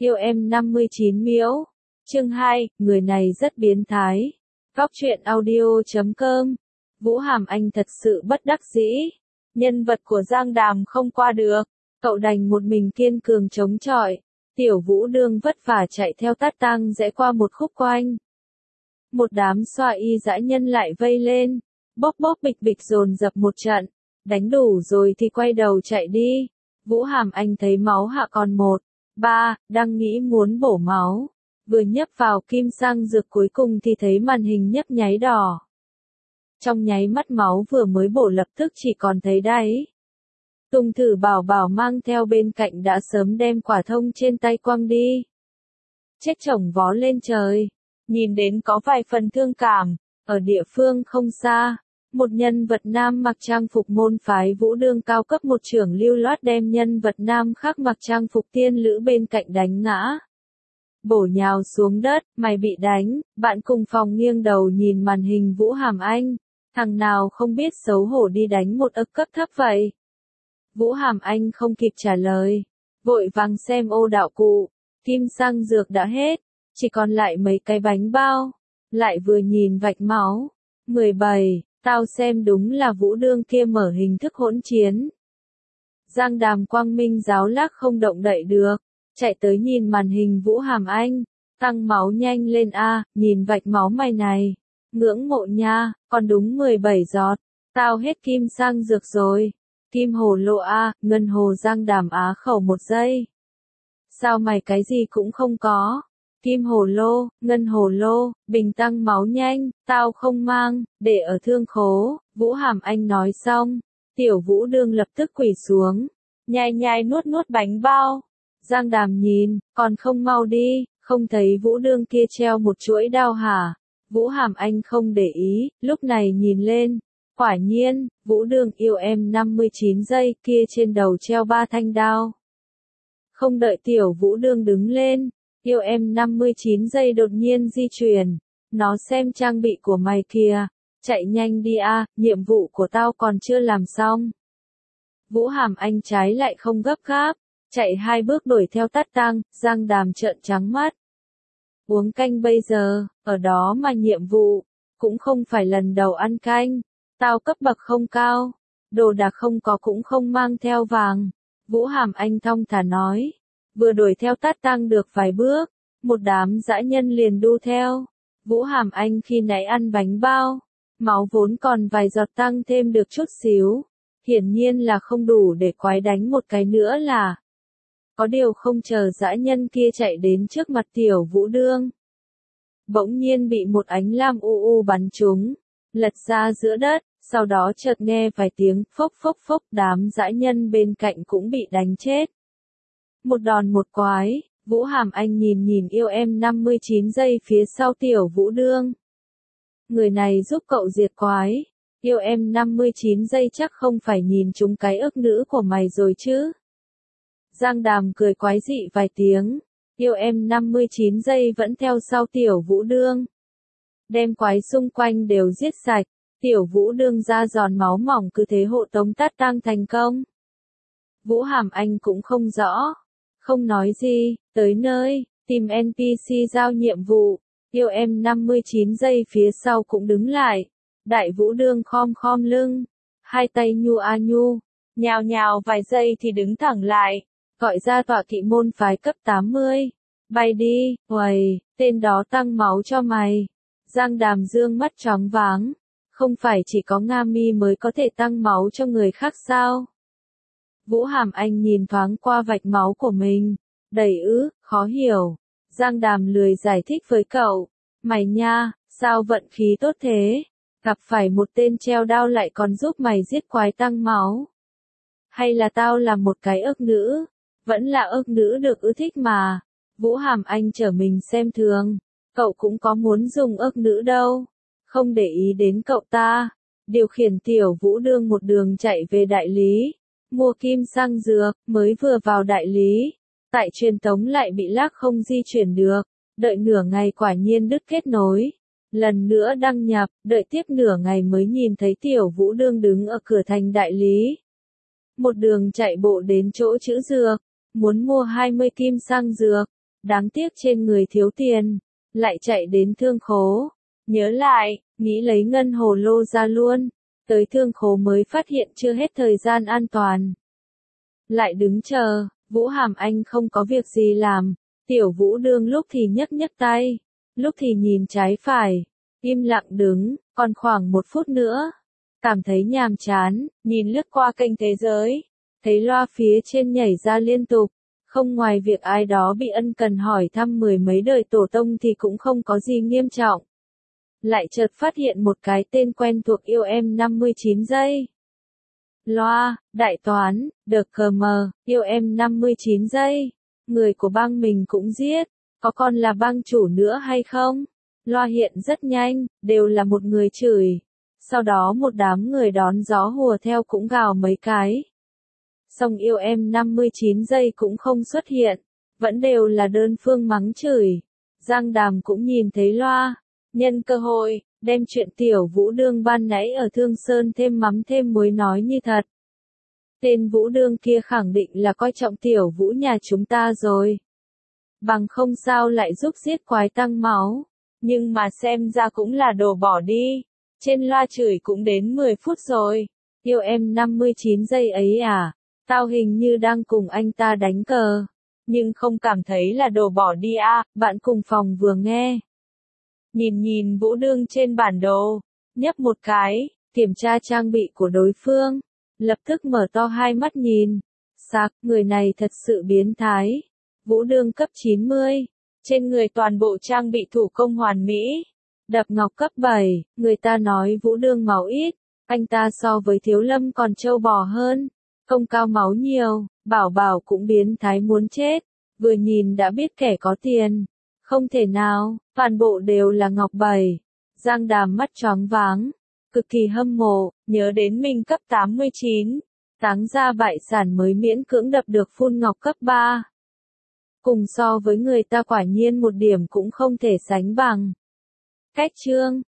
Yêu em 59 miễu. Chương 2, người này rất biến thái. Góc truyện audio.com. Vũ Hàm Anh thật sự bất đắc dĩ. Nhân vật của Giang Đàm không qua được. Cậu đành một mình kiên cường chống chọi. Tiểu Vũ Đương vất vả chạy theo tát tang rẽ qua một khúc quanh. Một đám xoa y dã nhân lại vây lên. Bốc bốc bịch bịch dồn dập một trận. Đánh đủ rồi thì quay đầu chạy đi. Vũ Hàm Anh thấy máu hạ còn 1-3, đang nghĩ muốn bổ máu. Vừa nhấp vào kim sang dược cuối cùng thì thấy màn hình nhấp nháy đỏ. Trong nháy mắt máu vừa mới bổ lập tức chỉ còn thấy đáy. Tùng Thử Bảo Bảo mang theo bên cạnh đã sớm đem quả thông trên tay quăng đi. Chết chồng vó lên trời. Nhìn đến có vài phần thương cảm. Ở địa phương không xa, một nhân vật nam mặc trang phục môn phái Vũ Đương cao cấp một trưởng lưu loát đem nhân vật nam khác mặc trang phục tiên lữ bên cạnh đánh ngã. Bổ nhào xuống đất, mày bị đánh, bạn cùng phòng nghiêng đầu nhìn màn hình Vũ Hàm Anh. Thằng nào không biết xấu hổ đi đánh một ức cấp thấp vậy? Vũ Hàm Anh không kịp trả lời. Vội vàng xem ô đạo cụ. Kim sang dược đã hết. Chỉ còn lại mấy cái bánh bao. Lại vừa nhìn vạch máu. 17, tao xem đúng là Vũ Đương kia mở hình thức hỗn chiến. Giang Đàm quang minh giáo lác không động đậy được. Chạy tới nhìn màn hình Vũ Hàm Anh. Tăng máu nhanh lên a, nhìn vạch máu mày này. Ngưỡng mộ nha, còn đúng 17 giọt. Tao hết kim sang dược rồi. Kim hồ lô a, ngân hồ. Giang Đàm á khẩu 1 giây. Sao mày cái gì cũng không có? Kim hồ lô, ngân hồ lô, bình tăng máu nhanh, tao không mang, để ở thương khố. Vũ Hàm Anh nói xong, Tiểu Vũ Đương lập tức quỳ xuống, nhai nhai nuốt nuốt bánh bao. Giang Đàm nhìn, còn không mau đi, không thấy Vũ Đương kia treo một chuỗi đao hả? Vũ Hàm Anh không để ý, lúc này nhìn lên, quả nhiên, Vũ Đương yêu em 59 giây kia trên đầu treo 3 thanh đao. Không đợi Tiểu Vũ Đương đứng lên, yêu em 59 giây đột nhiên di chuyển. Nó xem trang bị của mày kìa. Chạy nhanh đi a, nhiệm vụ của tao còn chưa làm xong. Vũ Hàm Anh trái lại không gấp gáp. Chạy 2 bước đuổi theo tát tang. Giang Đàm trợn trắng mắt. Uống canh bây giờ, ở đó mà nhiệm vụ. Cũng không phải lần đầu ăn canh. Tao cấp bậc không cao. Đồ đạc không có cũng không mang theo vàng. Vũ Hàm Anh thong thả nói. Vừa đuổi theo tát tang được vài bước, một đám dã nhân liền đu theo. Vũ Hàm Anh khi nãy ăn bánh bao, máu vốn còn vài giọt tăng thêm được chút xíu. Hiển nhiên là không đủ để quái đánh một cái nữa là. Có điều không chờ dã nhân kia chạy đến trước mặt Tiểu Vũ Đương. Bỗng nhiên bị một ánh lam u u bắn trúng, lật ra giữa đất, sau đó chợt nghe vài tiếng phốc phốc phốc, đám dã nhân bên cạnh cũng bị đánh chết. Một đòn một quái, Vũ Hàm Anh nhìn yêu em 59 giây phía sau Tiểu Vũ Đương. Người này giúp cậu diệt quái. Yêu em 59 giây chắc không phải nhìn chúng cái ức nữ của mày rồi chứ. Giang Đàm cười quái dị vài tiếng. Yêu em 59 giây vẫn theo sau Tiểu Vũ Đương. Đem quái xung quanh đều giết sạch. Tiểu Vũ Đương ra giòn máu mỏng cứ thế hộ tống tát tang thành công. Vũ Hàm Anh cũng không rõ. Không nói gì, tới nơi, tìm NPC giao nhiệm vụ. Yêu em 59 giây phía sau cũng đứng lại. Đại Vũ Đương khom khom lưng. 2 tay nhu a nhu. Nhào nhào vài giây thì đứng thẳng lại. Gọi ra tọa kỵ môn phái cấp 80. Bay đi, uầy, tên đó tăng máu cho mày. Giang Đàm dương mắt chóng váng. Không phải chỉ có Nga Mi mới có thể tăng máu cho người khác sao? Vũ Hàm Anh nhìn thoáng qua vạch máu của mình. Đầy khó hiểu. Giang Đàm lười giải thích với cậu. Mày nha, sao vận khí tốt thế? Gặp phải một tên treo đao lại còn giúp mày giết quái tăng máu. Hay là tao là một cái ức nữ? Vẫn là ức nữ được thích mà. Vũ Hàm Anh trở mình xem thường. Cậu cũng có muốn dùng ức nữ đâu. Không để ý đến cậu ta. Điều khiển Tiểu Vũ Đương một đường chạy về đại lý. Mua kim sang dược, mới vừa vào đại lý. Tại truyền tống lại bị lag không di chuyển được. Đợi nửa ngày quả nhiên đứt kết nối. Lần nữa đăng nhập, đợi tiếp nửa ngày mới nhìn thấy Tiểu Vũ Đương đứng ở cửa thành đại lý. Một đường chạy bộ đến chỗ chữ dược. Muốn mua 20 kim sang dược. đáng tiếc trên người thiếu tiền, lại chạy đến thương khố. Nhớ lại, nghĩ lấy ngân hồ lô ra luôn, tới thương khố mới phát hiện chưa hết thời gian an toàn. Lại đứng chờ, Vũ Hàm Anh không có việc gì làm, Tiểu Vũ Đương lúc thì nhấc nhấc tay, lúc thì nhìn trái phải, im lặng đứng, còn khoảng 1 phút nữa. Cảm thấy nhàm chán, nhìn lướt qua kênh thế giới, thấy loa phía trên nhảy ra liên tục, không ngoài việc ai đó bị ân cần hỏi thăm 10 mấy đời tổ tông thì cũng không có gì nghiêm trọng. Lại chợt phát hiện một cái tên quen thuộc yêu em 59 giây. Loa, đại toán, được cờ mờ, yêu em 59 giây. Người của bang mình cũng giết, có còn là bang chủ nữa hay không? Loa hiện rất nhanh, đều là một người chửi. Sau đó một đám người đón gió hùa theo cũng gào mấy cái. Xong yêu em 59 giây cũng không xuất hiện, vẫn đều là đơn phương mắng chửi. Giang Đàm cũng nhìn thấy loa, nhân cơ hội, đem chuyện Tiểu Vũ Đương ban nãy ở Thương Sơn thêm mắm thêm muối nói như thật. Tên Vũ Đương kia khẳng định là coi trọng Tiểu Vũ nhà chúng ta rồi. Bằng không sao lại giúp giết quái tăng máu, nhưng mà xem ra cũng là đồ bỏ đi. Trên loa chửi cũng đến 10 phút rồi. Yêu em 59 giây ấy à? Tao hình như đang cùng anh ta đánh cờ, nhưng không cảm thấy là đồ bỏ đi à? Bạn cùng phòng vừa nghe. Nhìn Vũ Đương trên bản đồ, nhấp một cái, kiểm tra trang bị của đối phương, lập tức mở to hai mắt nhìn. Sạc, người này thật sự biến thái. Vũ Đương cấp 90, trên người toàn bộ trang bị thủ công hoàn mỹ. Đập ngọc cấp 7, người ta nói Vũ Đương máu ít, anh ta so với Thiếu Lâm còn trâu bò hơn, công cao máu nhiều, bảo bảo cũng biến thái muốn chết, vừa nhìn đã biết kẻ có tiền, không thể nào, toàn bộ đều là ngọc 7. Giang Đàm mắt choáng váng, cực kỳ hâm mộ, nhớ đến mình cấp 89, táng ra bại sản mới miễn cưỡng đập được phun ngọc cấp 3. Cùng so với người ta quả nhiên một điểm cũng không thể sánh bằng. Cách chương